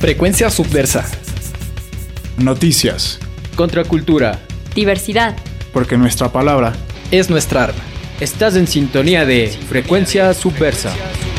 Frecuencia subversa. Noticias. Contracultura. Diversidad. Porque nuestra palabra es nuestra arma. Estás en sintonía de Frecuencia Subversa.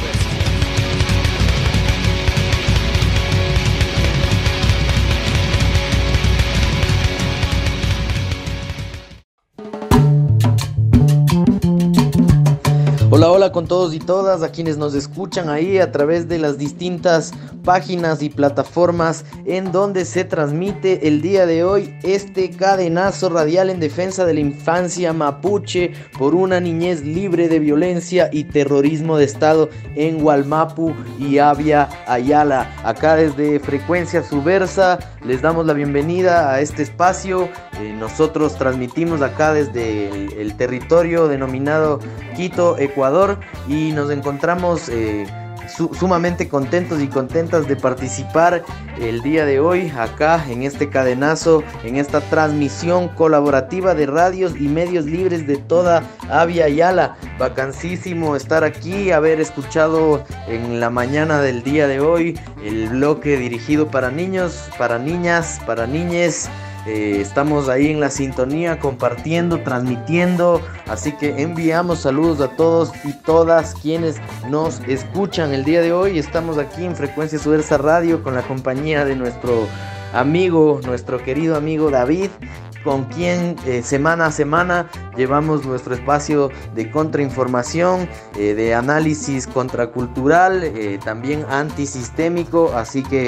Hola con todos y todas a quienes nos escuchan ahí a través de las distintas páginas y plataformas en donde se transmite el día de hoy este cadenazo radial en defensa de la infancia mapuche por una niñez libre de violencia y terrorismo de Estado en Wallmapu y Abya Yala. Acá desde Frecuencia Subversa les damos la bienvenida a este espacio. Nosotros transmitimos acá desde el territorio denominado Quito, Ecuador, y nos encontramos sumamente contentos y contentas de participar el día de hoy acá en este cadenazo, en esta transmisión colaborativa de radios y medios libres de toda Abya Yala. Vacancísimo estar aquí, haber escuchado en la mañana del día de hoy el bloque dirigido para niños, para niñas, para niñes. Estamos ahí en la sintonía, compartiendo, transmitiendo, así que enviamos saludos a todos y todas quienes nos escuchan el día de hoy. Estamos aquí en Frecuencia Subversa Radio con la compañía de nuestro amigo, nuestro querido amigo David, con quien semana a semana llevamos nuestro espacio de contrainformación, de análisis contracultural, también antisistémico. Así que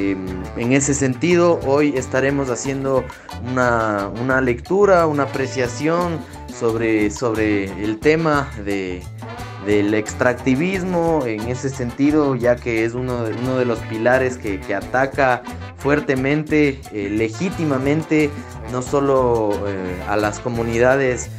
en ese sentido hoy estaremos haciendo una lectura, una apreciación sobre el tema del extractivismo en ese sentido, ya que es uno de los pilares que ataca fuertemente, legítimamente, no solo a las comunidades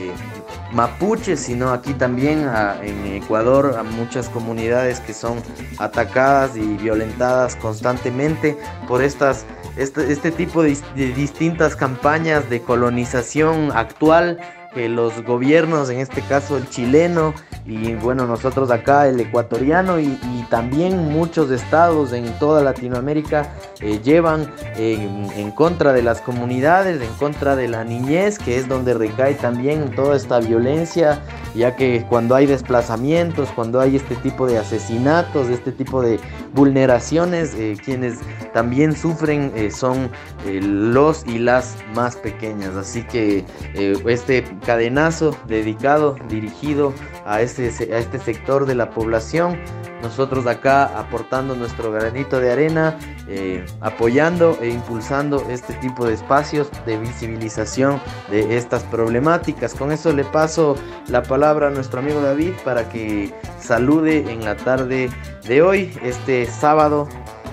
mapuches, sino aquí también en Ecuador a muchas comunidades que son atacadas y violentadas constantemente por este tipo de distintas campañas de colonización actual que los gobiernos, en este caso el chileno y bueno, nosotros acá el ecuatoriano y también muchos estados en toda Latinoamérica llevan en contra de las comunidades, en contra de la niñez, que es donde recae también toda esta violencia, ya que cuando hay desplazamientos, cuando hay este tipo de asesinatos, este tipo de vulneraciones, quienes también sufren son los y las más pequeñas. Así que este cadenazo dirigido a este sector de la población, nosotros acá aportando nuestro granito de arena, apoyando e impulsando este tipo de espacios de visibilización de estas problemáticas. Con eso le paso la palabra a nuestro amigo David para que salude en la tarde de hoy, este sábado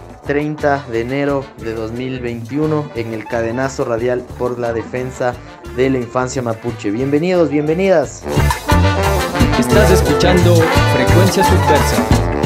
30 de enero de 2021, en el cadenazo radial por la defensa de la infancia mapuche. Bienvenidos, bienvenidas. Estás escuchando Frecuencia Subversa.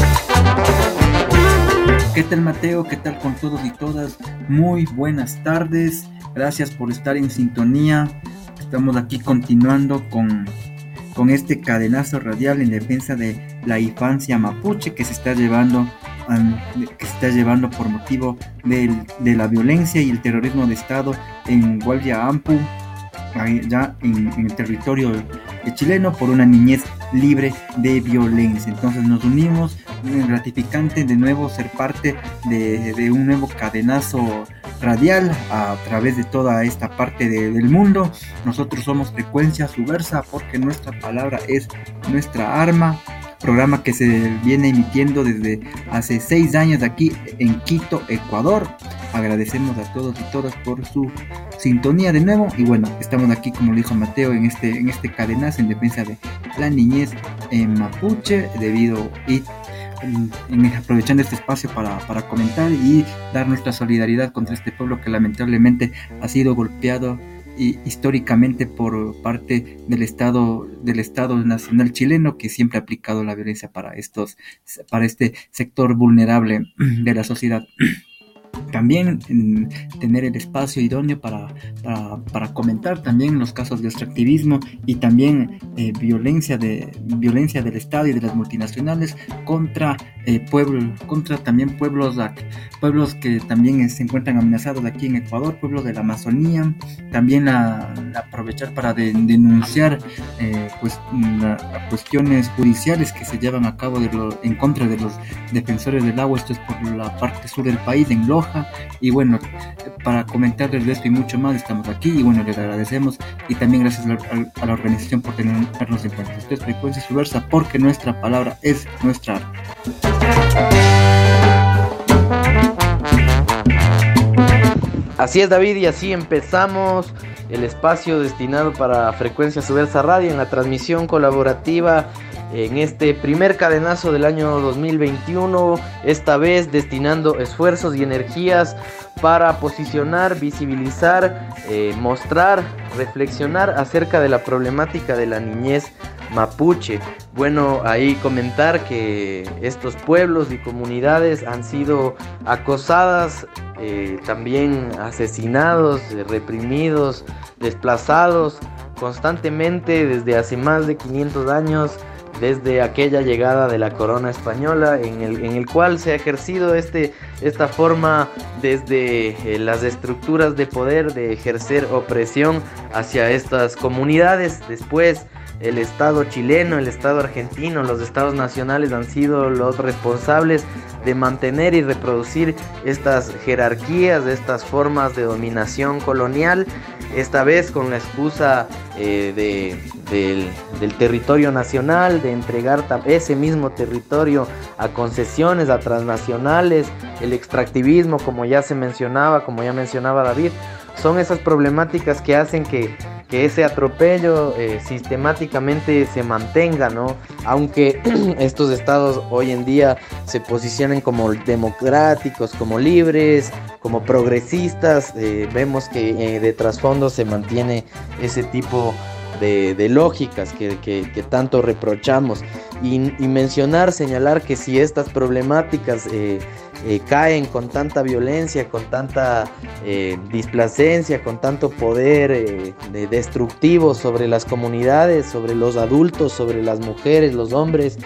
¿Qué tal, Mateo? ¿Qué tal con todos y todas? Muy buenas tardes. Gracias por estar en sintonía. Estamos aquí continuando con este cadenazo radial en defensa de la infancia mapuche que se está llevando por motivo de la violencia y el terrorismo de Estado en Wallmapu, ya en el territorio chileno, por una niñez libre de violencia. Entonces nos unimos, gratificante de nuevo ser parte de un nuevo cadenazo radial a través de toda esta parte del mundo. Nosotros somos Frecuencia Subversa porque nuestra palabra es nuestra arma. Programa que se viene emitiendo desde hace 6 años aquí en Quito, Ecuador. Agradecemos a todos y todas por su sintonía de nuevo. Y bueno, estamos aquí, como lo dijo Mateo, en este cadenazo en defensa de la niñez en mapuche, aprovechando este espacio para comentar y dar nuestra solidaridad contra este pueblo que lamentablemente ha sido golpeado y históricamente por parte del Estado Nacional chileno, que siempre ha aplicado la violencia para este sector vulnerable de la sociedad. También tener el espacio idóneo para comentar también los casos de extractivismo y también violencia del Estado y de las multinacionales contra también pueblos que también se encuentran amenazados aquí en Ecuador, pueblos de la Amazonía. También aprovechar para denunciar cuestiones judiciales que se llevan a cabo en contra de los defensores del agua. Esto es por la parte sur del país, en Loja. Y bueno, para comentarles de esto y mucho más, estamos aquí y bueno, les agradecemos, y también gracias a la organización por tenernos en cuenta. Esto es Frecuencia Subversa, porque nuestra palabra es nuestra arte. Así es, David, y así empezamos el espacio destinado para Frecuencia Subversa Radio en la transmisión colaborativa en este primer cadenazo del año 2021, esta vez destinando esfuerzos y energías para posicionar, visibilizar, mostrar, reflexionar acerca de la problemática de la niñez mapuche. Bueno, ahí comentar que estos pueblos y comunidades han sido acosadas, también asesinados, reprimidos, desplazados constantemente desde hace más de 500 años, desde aquella llegada de la corona española, en el cual se ha ejercido esta forma desde las estructuras de poder de ejercer opresión hacia estas comunidades. Después el Estado chileno, el Estado argentino, los Estados nacionales han sido los responsables de mantener y reproducir estas jerarquías, estas formas de dominación colonial, esta vez con la excusa del territorio nacional, de entregar ese mismo territorio a concesiones, a transnacionales, el extractivismo, como ya mencionaba David. Son esas problemáticas que hacen que ese atropello sistemáticamente se mantenga, ¿no? Aunque estos estados hoy en día se posicionen como democráticos, como libres, como progresistas, vemos que de trasfondo se mantiene ese tipo de lógicas que tanto reprochamos, y señalar que si estas problemáticas caen con tanta violencia, con tanta displacencia, con tanto poder destructivo sobre las comunidades, sobre los adultos, sobre las mujeres, los hombres,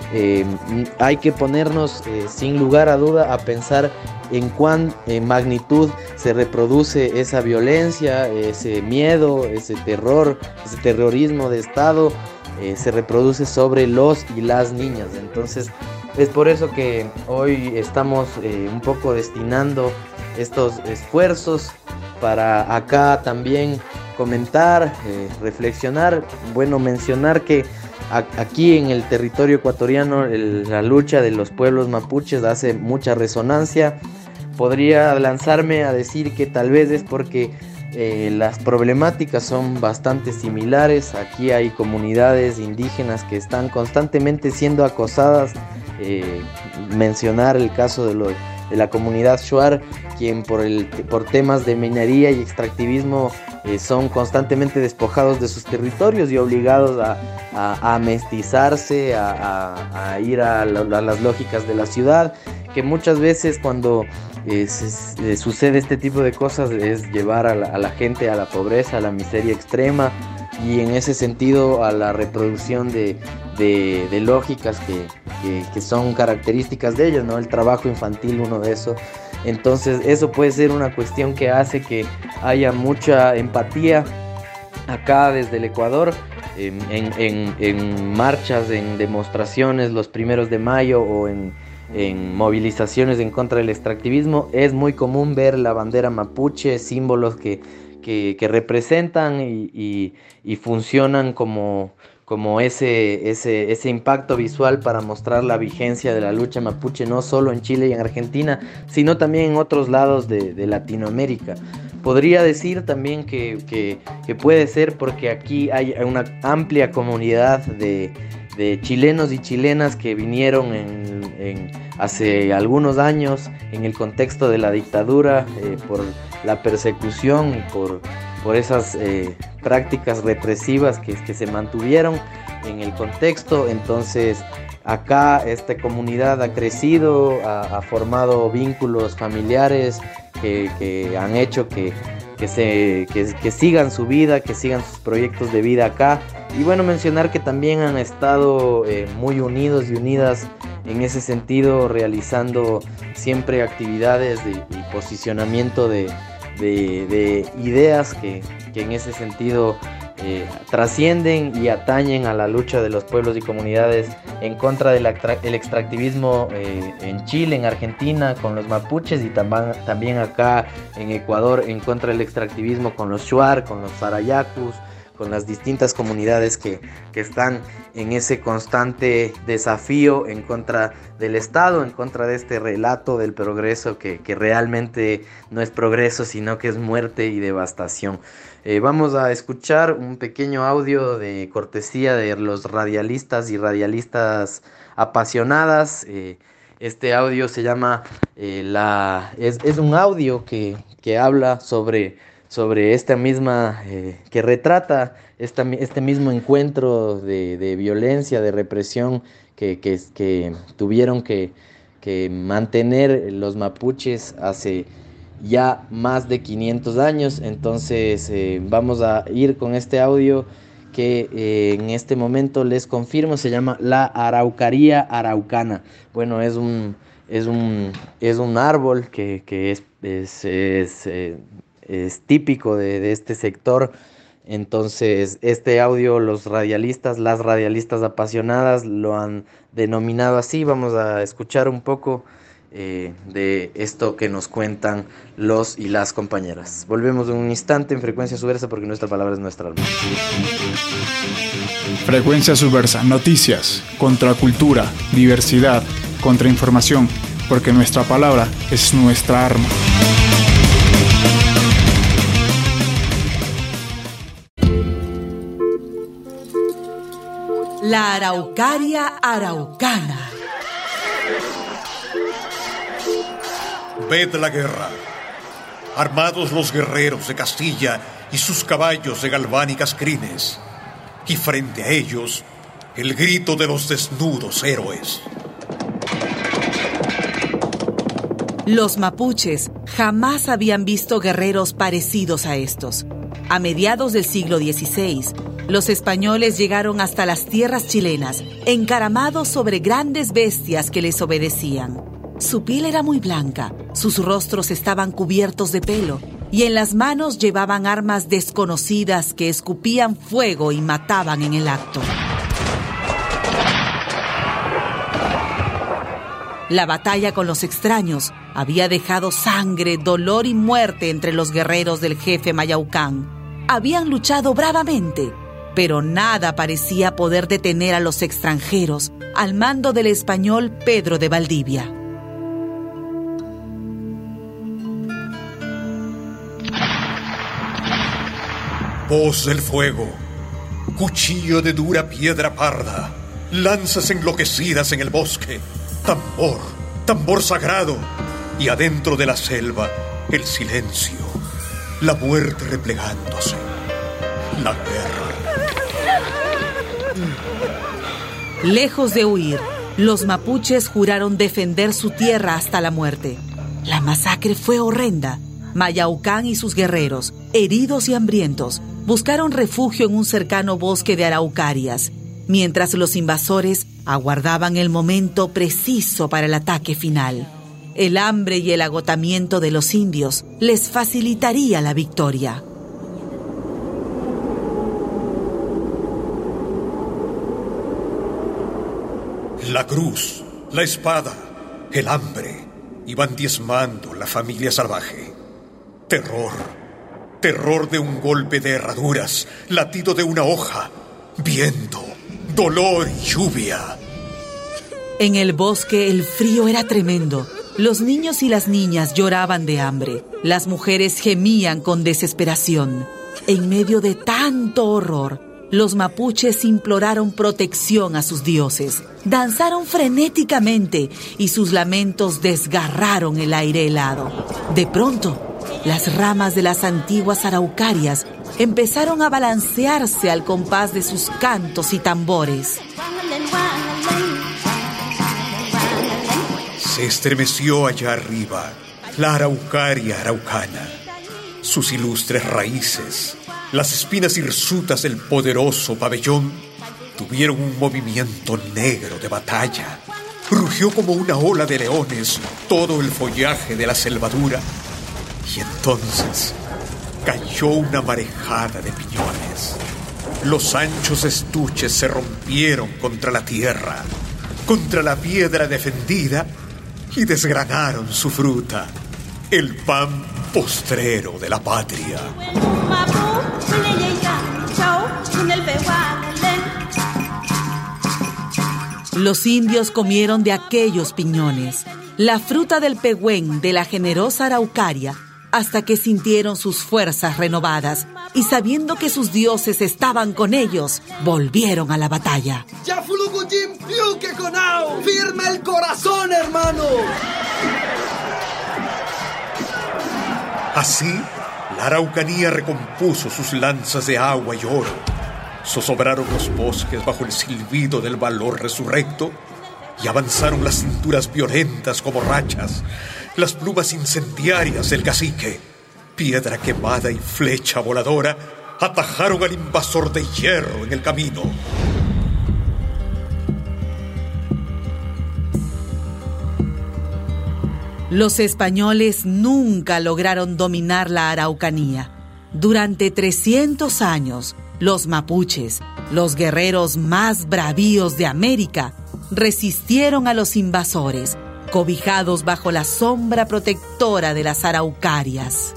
hay que ponernos sin lugar a duda a pensar en cuán magnitud se reproduce esa violencia, ese miedo, ese terror, ese terrorismo de Estado, se reproduce sobre los y las niñas. Entonces es por eso que hoy estamos un poco destinando estos esfuerzos para acá también comentar, reflexionar, bueno, mencionar que aquí en el territorio ecuatoriano la lucha de los pueblos mapuches hace mucha resonancia. Podría lanzarme a decir que tal vez es porque las problemáticas son bastante similares. Aquí hay comunidades indígenas que están constantemente siendo acosadas. Mencionar el caso de la comunidad Shuar, quien por temas de minería y extractivismo son constantemente despojados de sus territorios y obligados a mestizarse, a ir a las lógicas de la ciudad, que muchas veces cuando sucede este tipo de cosas es llevar a la gente a la pobreza, a la miseria extrema, y en ese sentido a la reproducción de lógicas que son características de ellos, ¿no? El trabajo infantil, uno de esos. Entonces eso puede ser una cuestión que hace que haya mucha empatía acá desde el Ecuador, en marchas, en demostraciones los 1 de mayo o en movilizaciones en contra del extractivismo. Es muy común ver la bandera mapuche, símbolos que representan y funcionan como ese impacto visual para mostrar la vigencia de la lucha mapuche, no solo en Chile y en Argentina, sino también en otros lados de Latinoamérica. Podría decir también que puede ser porque aquí hay una amplia comunidad de chilenos y chilenas que vinieron hace algunos años en el contexto de la dictadura, por la persecución y por esas prácticas represivas que se mantuvieron en el contexto. Entonces acá esta comunidad ha crecido, ha formado vínculos familiares que han hecho que que sigan su vida, que sigan sus proyectos de vida acá. Y bueno, mencionar que también han estado muy unidos y unidas en ese sentido, realizando siempre actividades y posicionamiento de ideas que en ese sentido trascienden y atañen a la lucha de los pueblos y comunidades en contra del extractivismo en Chile, en Argentina, con los mapuches, y también acá en Ecuador en contra del extractivismo con los shuar, con los farayacus, con las distintas comunidades que están en ese constante desafío en contra del Estado, en contra de este relato del progreso que realmente no es progreso, sino que es muerte y devastación. Vamos a escuchar un pequeño audio de cortesía de los radialistas y radialistas apasionadas. Este audio se llama, es un audio que habla sobre esta misma, que retrata este mismo encuentro de violencia, de represión que tuvieron que mantener los mapuches hace ya más de 500 años. Entonces vamos a ir con este audio que en este momento les confirmo se llama La Araucaria Araucana. Bueno, es un árbol que es típico de este sector. Entonces este audio las radialistas apasionadas lo han denominado así. Vamos a escuchar un poco de esto que nos cuentan los y las compañeras. Volvemos en un instante en Frecuencia Subversa, porque nuestra palabra es nuestra arma. Frecuencia Subversa, noticias, contracultura, diversidad, contrainformación, porque nuestra palabra es nuestra arma. La Araucaria Araucana. Ved la guerra. Armados los guerreros de Castilla y sus caballos de galvánicas crines, y frente a ellos el grito de los desnudos héroes. Los mapuches jamás habían visto guerreros parecidos a estos. A mediados del siglo XVI, los españoles llegaron hasta las tierras chilenas, encaramados sobre grandes bestias que les obedecían. Su piel era muy blanca, sus rostros estaban cubiertos de pelo, y en las manos llevaban armas desconocidas que escupían fuego y mataban en el acto. La batalla con los extraños había dejado sangre, dolor y muerte entre los guerreros del jefe Mayaucán. Habían luchado bravamente, pero nada parecía poder detener a los extranjeros al mando del español Pedro de Valdivia. Voz del fuego, cuchillo de dura piedra parda, lanzas enloquecidas en el bosque, tambor sagrado, y adentro de la selva el silencio, la muerte replegándose, la guerra. Lejos de huir, los mapuches juraron defender su tierra hasta la muerte. La masacre fue horrenda. Mayaucán y sus guerreros, heridos y hambrientos, buscaron refugio en un cercano bosque de araucarias, mientras los invasores aguardaban el momento preciso para el ataque final. El hambre y el agotamiento de los indios les facilitaría la victoria. La cruz, la espada, el hambre iban diezmando la familia salvaje. Terror de un golpe de herraduras, latido de una hoja, viento, dolor y lluvia. En el bosque el frío era tremendo. Los niños y las niñas lloraban de hambre. Las mujeres gemían con desesperación. En medio de tanto horror, los mapuches imploraron protección a sus dioses. Danzaron frenéticamente y sus lamentos desgarraron el aire helado. De pronto, las ramas de las antiguas araucarias empezaron a balancearse al compás de sus cantos y tambores. Se estremeció allá arriba la Araucaria Araucana. Sus ilustres raíces, las espinas hirsutas del poderoso pabellón, tuvieron un movimiento negro de batalla. Rugió como una ola de leones todo el follaje de la selvadura, y entonces cayó una marejada de piñones. Los anchos estuches se rompieron contra la tierra, contra la piedra defendida, y desgranaron su fruta, el pan postrero de la patria. Los indios comieron de aquellos piñones, la fruta del pehuen de la generosa araucaria, hasta que sintieron sus fuerzas renovadas y sabiendo que sus dioses estaban con ellos, volvieron a la batalla. ¡Firme el corazón, hermano! Así, la Araucanía recompuso sus lanzas de agua y oro. Zozobraron los bosques bajo el silbido del valor resurrecto y avanzaron las cinturas violentas como rachas, las plumas incendiarias del cacique. Piedra quemada y flecha voladora atajaron al invasor de hierro en el camino. Los españoles nunca lograron dominar la Araucanía. Durante 300 años, los mapuches, los guerreros más bravíos de América, resistieron a los invasores, cobijados bajo la sombra protectora de las araucarias.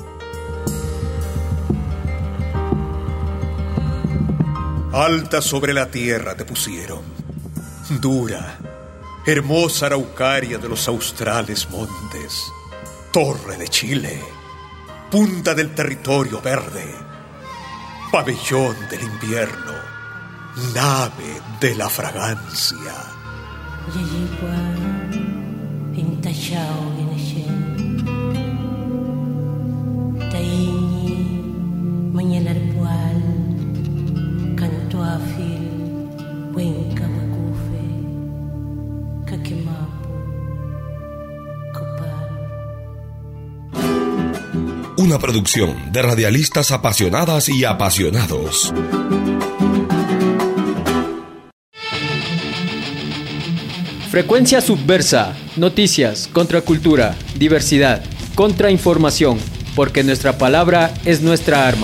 Alta sobre la tierra te pusieron, dura, hermosa araucaria de los australes montes, torre de Chile, punta del territorio verde, pabellón del invierno, nave de la fragancia. Una producción de radialistas apasionadas y apasionados. Frecuencia Subversa. Noticias, contracultura, diversidad, contrainformación, porque nuestra palabra es nuestra arma.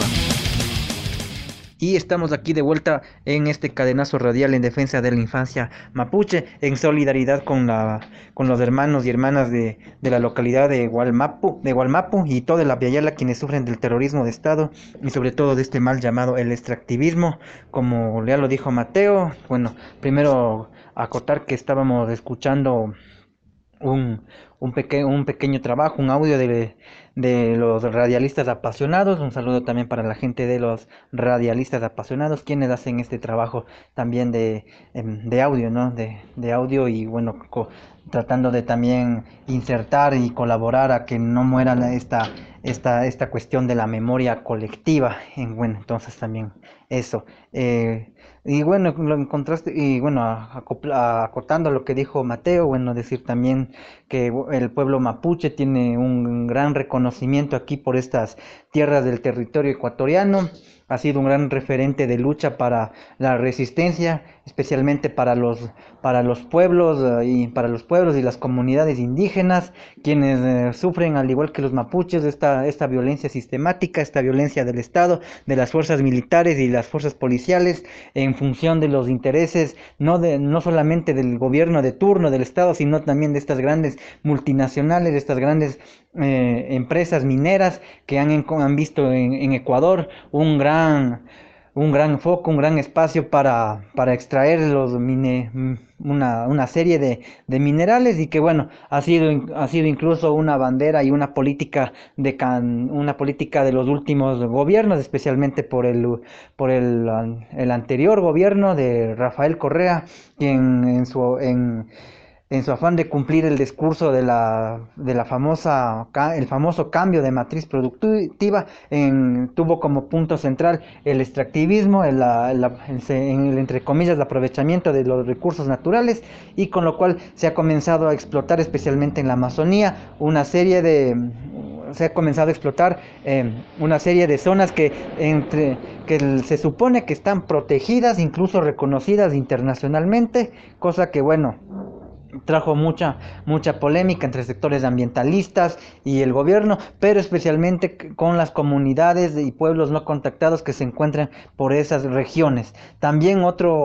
Y estamos aquí de vuelta en este cadenazo radial en defensa de la infancia mapuche, en solidaridad con los hermanos y hermanas de la localidad de Gualmapu y toda la Viayala, quienes sufren del terrorismo de Estado y sobre todo de este mal llamado el extractivismo, como ya lo dijo Mateo. Bueno, primero acotar que estábamos escuchando un pequeño trabajo, un audio de los radialistas apasionados. Un saludo también para la gente de los radialistas apasionados, quienes hacen este trabajo también de audio, ¿no? De audio y bueno, tratando de también insertar y colaborar a que no muera esta cuestión de la memoria colectiva. Bueno, entonces también eso. Y bueno, lo encontraste, y bueno, acotando lo que dijo Mateo, bueno, decir también que el pueblo mapuche tiene un gran reconocimiento aquí por estas tierras del territorio ecuatoriano. Ha sido un gran referente de lucha para la resistencia, especialmente para los pueblos y las comunidades indígenas, quienes sufren, al igual que los mapuches, esta violencia sistemática, esta violencia del Estado, de las fuerzas militares y las fuerzas policiales, en función de los intereses no solamente del gobierno de turno del Estado, sino también de estas grandes multinacionales, de estas grandes empresas mineras que han visto en Ecuador un gran foco, un gran espacio para extraer una serie de minerales, y que bueno, ha sido incluso una bandera y una política de los últimos gobiernos, especialmente por el anterior gobierno de Rafael Correa, quien en su afán de cumplir el discurso el famoso cambio de matriz productiva, tuvo como punto central el extractivismo, entre comillas, el aprovechamiento de los recursos naturales, y con lo cual se ha comenzado a explotar, especialmente en la Amazonía, una serie de se ha comenzado a explotar una serie de zonas que se supone que están protegidas, incluso reconocidas internacionalmente, cosa que bueno, trajo mucha polémica entre sectores ambientalistas y el gobierno, pero especialmente con las comunidades y pueblos no contactados que se encuentran por esas regiones. También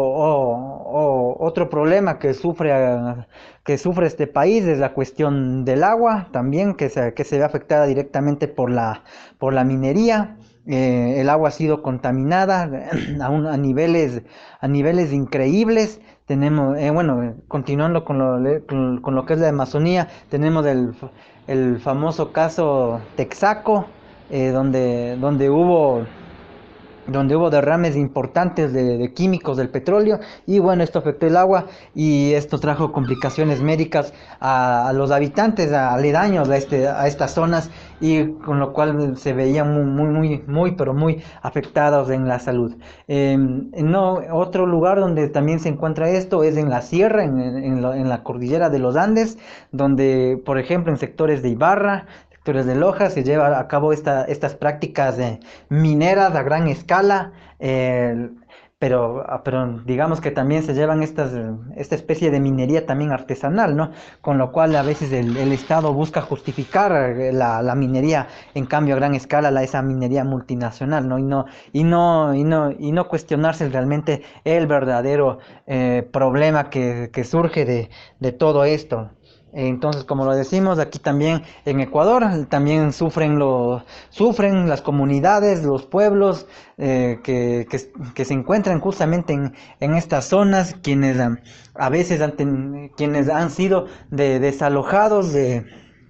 otro problema que sufre este país es la cuestión del agua, también que se ve afectada directamente por la minería. El agua ha sido contaminada a niveles increíbles. Tenemos, continuando con lo que es la Amazonía, tenemos el famoso caso Texaco, donde hubo derrames importantes de químicos del petróleo, y bueno, esto afectó el agua y esto trajo complicaciones médicas a los habitantes aledaños a estas zonas, y con lo cual se veían muy afectados en la salud. Otro lugar donde también se encuentra esto es en la sierra, en la cordillera de los Andes, donde por ejemplo en sectores de Ibarra, sectores de Loja, se lleva a cabo estas prácticas mineras a gran escala, pero digamos que también se llevan esta especie de minería también artesanal, ¿no? Con lo cual a veces el Estado busca justificar la minería, en cambio a gran escala, esa minería multinacional, ¿no? Y no cuestionarse realmente el verdadero problema que surge de todo esto. Entonces, como lo decimos, aquí también en Ecuador también sufren las comunidades, los pueblos que se encuentran justamente en estas zonas, quienes a veces quienes han sido desalojados de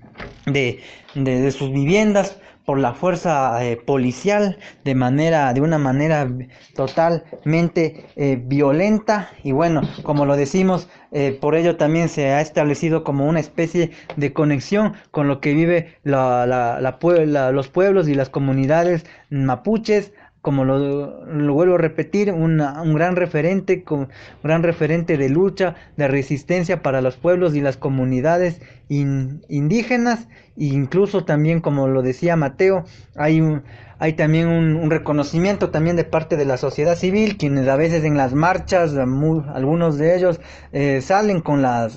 sus viviendas por la fuerza policial de una manera totalmente violenta. Y bueno, como lo decimos, por ello también se ha establecido como una especie de conexión con lo que vive los pueblos y las comunidades mapuches. Como lo vuelvo a repetir, un gran referente de lucha, de resistencia para los pueblos y las comunidades indígenas. E incluso también, como lo decía Mateo, hay también un reconocimiento también de parte de la sociedad civil, quienes a veces en las marchas, algunos de ellos salen con las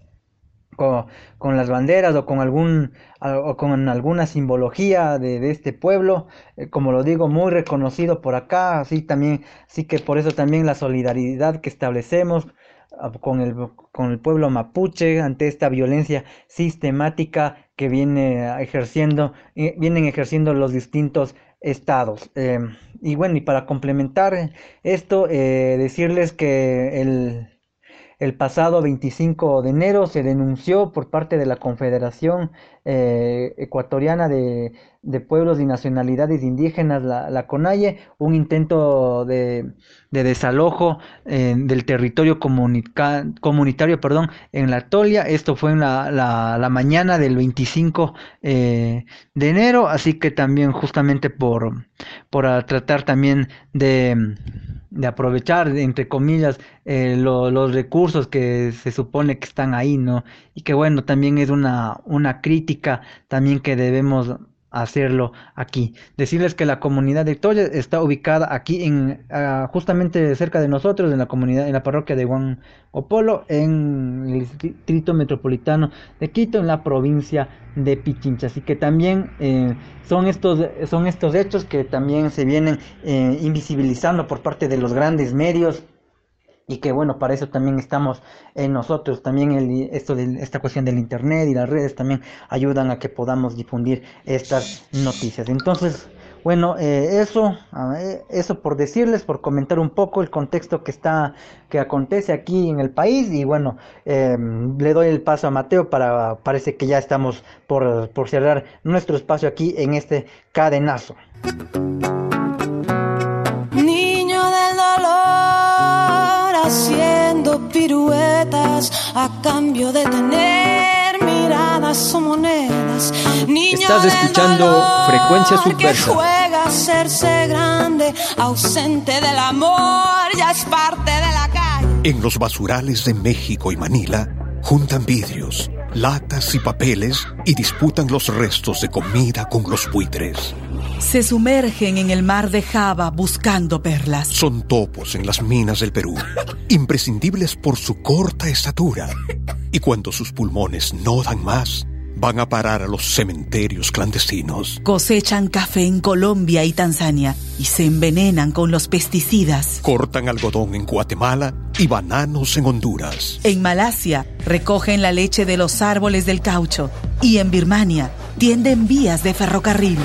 banderas o con alguna simbología de este pueblo, como lo digo, muy reconocido por acá. Así que por eso también la solidaridad que establecemos con el pueblo mapuche ante esta violencia sistemática que vienen ejerciendo los distintos estados. Y bueno, y para complementar esto, decirles que el pasado 25 de enero se denunció por parte de la Confederación Ecuatoriana de Pueblos y Nacionalidades Indígenas, la CONAIE, un intento de desalojo del territorio comunitario en la Tolia. Esto fue en la mañana del 25 de enero, así que también justamente por tratar también de aprovechar, entre comillas, los recursos que se supone que están ahí, ¿no? Y que bueno, también es una crítica también que debemos hacerlo aquí. Decirles que la comunidad de Toya está ubicada aquí justamente cerca de nosotros, en la parroquia de Huancopolo, en el distrito metropolitano de Quito, en la provincia de Pichincha. Así que también son estos hechos que también se vienen invisibilizando por parte de los grandes medios. Y que bueno, para eso también estamos nosotros. También esta cuestión del internet y las redes también ayudan a que podamos difundir estas noticias. Entonces, bueno, eso por decirles, por comentar un poco el contexto que acontece aquí en el país. Y bueno, le doy el paso a Mateo parece que ya estamos por cerrar nuestro espacio aquí en este cadenazo. Niño del dolor, haciendo piruetas a cambio de tener miradas o monedas. Niño Estás escuchando dolor, Frecuencia Subversa. que juega a hacerse grande, ausente del amor, ya es parte de la calle. En los basurales de México y Manila juntan vidrios, latas y papeles y disputan los restos de comida con los buitres. Se sumergen en el mar de Java buscando perlas. Son topos en las minas del Perú, imprescindibles por su corta estatura. Y cuando sus pulmones no dan más, van a parar a los cementerios clandestinos. Cosechan café en Colombia y Tanzania y se envenenan con los pesticidas. Cortan algodón en Guatemala y bananos en Honduras. En Malasia recogen la leche de los árboles del caucho y en Birmania tienden vías de ferrocarril.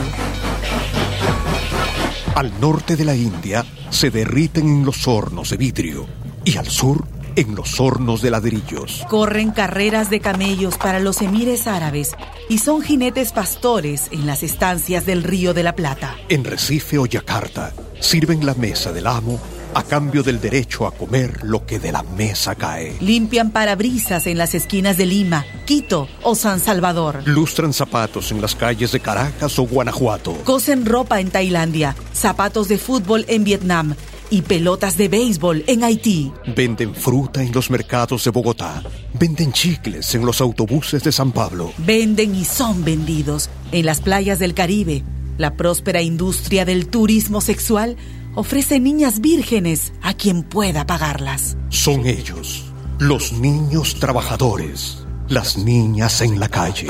Al norte de la India se derriten en los hornos de vidrio y al sur en los hornos de ladrillos. Corren carreras de camellos para los emires árabes y son jinetes pastores en las estancias del Río de la Plata. En Recife o Yakarta sirven la mesa del amo a cambio del derecho a comer lo que de la mesa cae. Limpian parabrisas en las esquinas de Lima, Quito o San Salvador. Lustran zapatos en las calles de Caracas o Guanajuato. Cosen ropa en Tailandia, zapatos de fútbol en Vietnam y pelotas de béisbol en Haití. Venden fruta en los mercados de Bogotá. Venden chicles en los autobuses de San Pablo. Venden y son vendidos en las playas del Caribe. La próspera industria del turismo sexual ofrece niñas vírgenes a quien pueda pagarlas. Son ellos, los niños trabajadores, las niñas en la calle.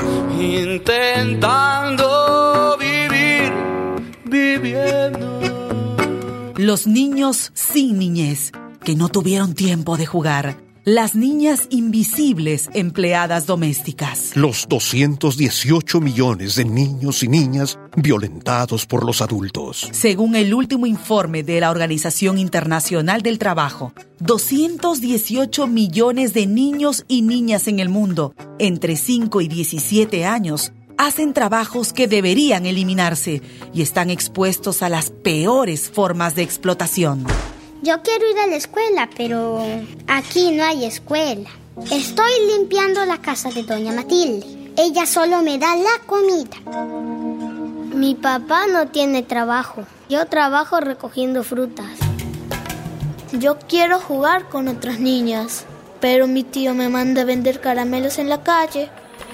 Intentando vivir, viviendo. Los niños sin niñez, que no tuvieron tiempo de jugar. Las niñas invisibles empleadas domésticas. Los 218 millones de niños y niñas violentados por los adultos. Según el último informe de la Organización Internacional del Trabajo, 218 millones de niños y niñas en el mundo, entre 5 y 17 años, hacen trabajos que deberían eliminarse y están expuestos a las peores formas de explotación. Yo quiero ir a la escuela, pero aquí no hay escuela. Estoy limpiando la casa de doña Matilde. Ella solo me da la comida. Mi papá no tiene trabajo. Yo trabajo recogiendo frutas. Yo quiero jugar con otras niñas, pero mi tío me manda a vender caramelos en la calle.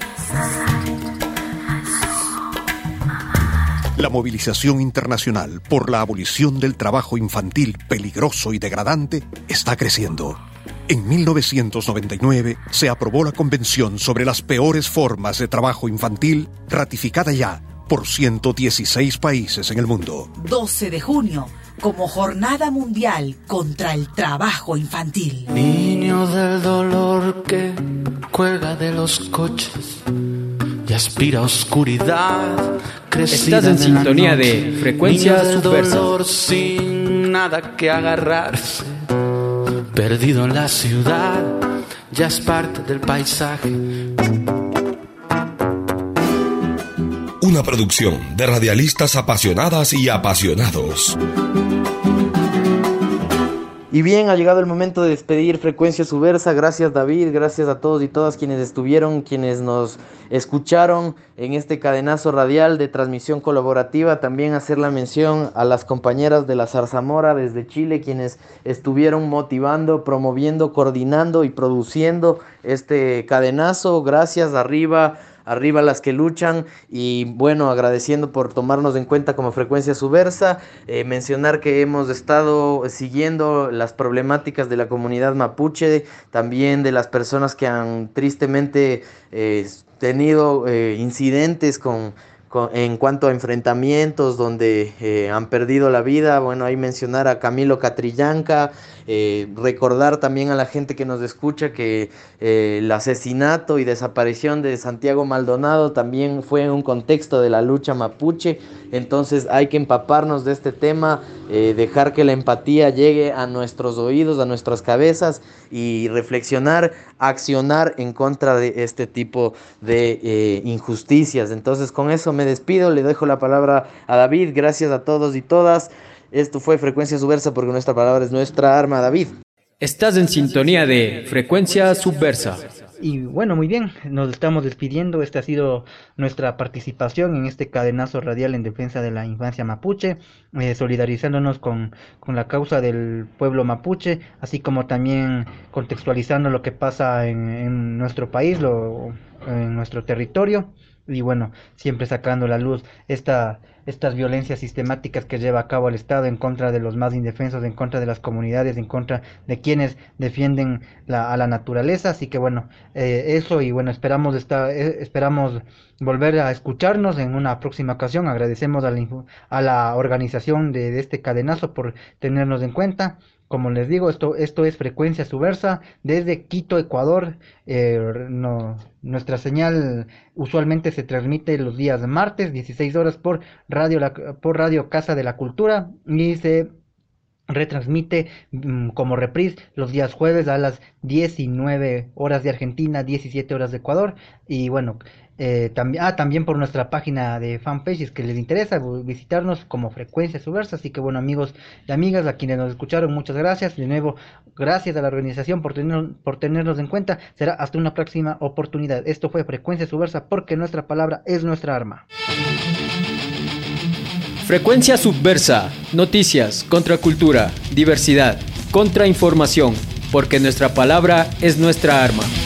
La movilización internacional por la abolición del trabajo infantil peligroso y degradante está creciendo. En 1999 se aprobó la Convención sobre las peores formas de trabajo infantil, ratificada ya por 116 países en el mundo. 12 de junio, como Jornada Mundial contra el Trabajo Infantil. Niño del dolor que cuelga de los coches y aspira a oscuridad. Estás en sintonía de Frecuencia Subversa. Dolor sin nada que agarrarse, perdido en la ciudad, ya es parte del paisaje. Una producción de radialistas apasionadas y apasionados. Y bien, ha llegado el momento de despedir Frecuencia Subversa. Gracias David, gracias a todos y todas quienes estuvieron, quienes nos escucharon en este cadenazo radial de transmisión colaborativa. También hacer la mención a las compañeras de la Zarzamora desde Chile, quienes estuvieron motivando, promoviendo, coordinando y produciendo este cadenazo. Gracias, arriba las que luchan, y bueno, agradeciendo por tomarnos en cuenta como Frecuencia Subversa. Mencionar que hemos estado siguiendo las problemáticas de la comunidad mapuche, también de las personas que han tristemente tenido incidentes en cuanto a enfrentamientos donde han perdido la vida. Bueno, ahí mencionar a Camilo Catrillanca, recordar también a la gente que nos escucha que el asesinato y desaparición de Santiago Maldonado también fue en un contexto de la lucha mapuche. Entonces hay que empaparnos de este tema, dejar que la empatía llegue a nuestros oídos, a nuestras cabezas, y reflexionar, accionar en contra de este tipo de injusticias. Entonces con eso me despido, le dejo la palabra a David. Gracias a todos y todas. Esto fue Frecuencia Subversa, porque nuestra palabra es nuestra arma. David. Estás en sintonía de Frecuencia Subversa. Y bueno, muy bien, nos estamos despidiendo. Esta ha sido nuestra participación en este cadenazo radial en defensa de la infancia mapuche, solidarizándonos con la causa del pueblo mapuche, así como también contextualizando lo que pasa en nuestro país, en nuestro territorio. Y bueno, siempre sacando a la luz estas violencias sistemáticas que lleva a cabo el Estado en contra de los más indefensos, en contra de las comunidades, en contra de quienes defienden a la naturaleza. Así que bueno, eso, y bueno, esperamos volver a escucharnos en una próxima ocasión. Agradecemos a la organización de este cadenazo por tenernos en cuenta. Como les digo, esto es Frecuencia Subversa desde Quito, Ecuador. Nuestra señal usualmente se transmite los días martes, 16 horas por Radio Casa de la Cultura, y se retransmite como reprise los días jueves a las 19 horas de Argentina, 17 horas de Ecuador. Y bueno, también por nuestra página de fanpages, que les interesa visitarnos como Frecuencia Subversa. Así que bueno, amigos y amigas, a quienes nos escucharon, muchas gracias. De nuevo, gracias a la organización por tenernos en cuenta. Será hasta una próxima oportunidad. Esto fue Frecuencia Subversa, porque nuestra palabra es nuestra arma. Frecuencia Subversa, noticias, contracultura, diversidad, contrainformación, porque nuestra palabra es nuestra arma.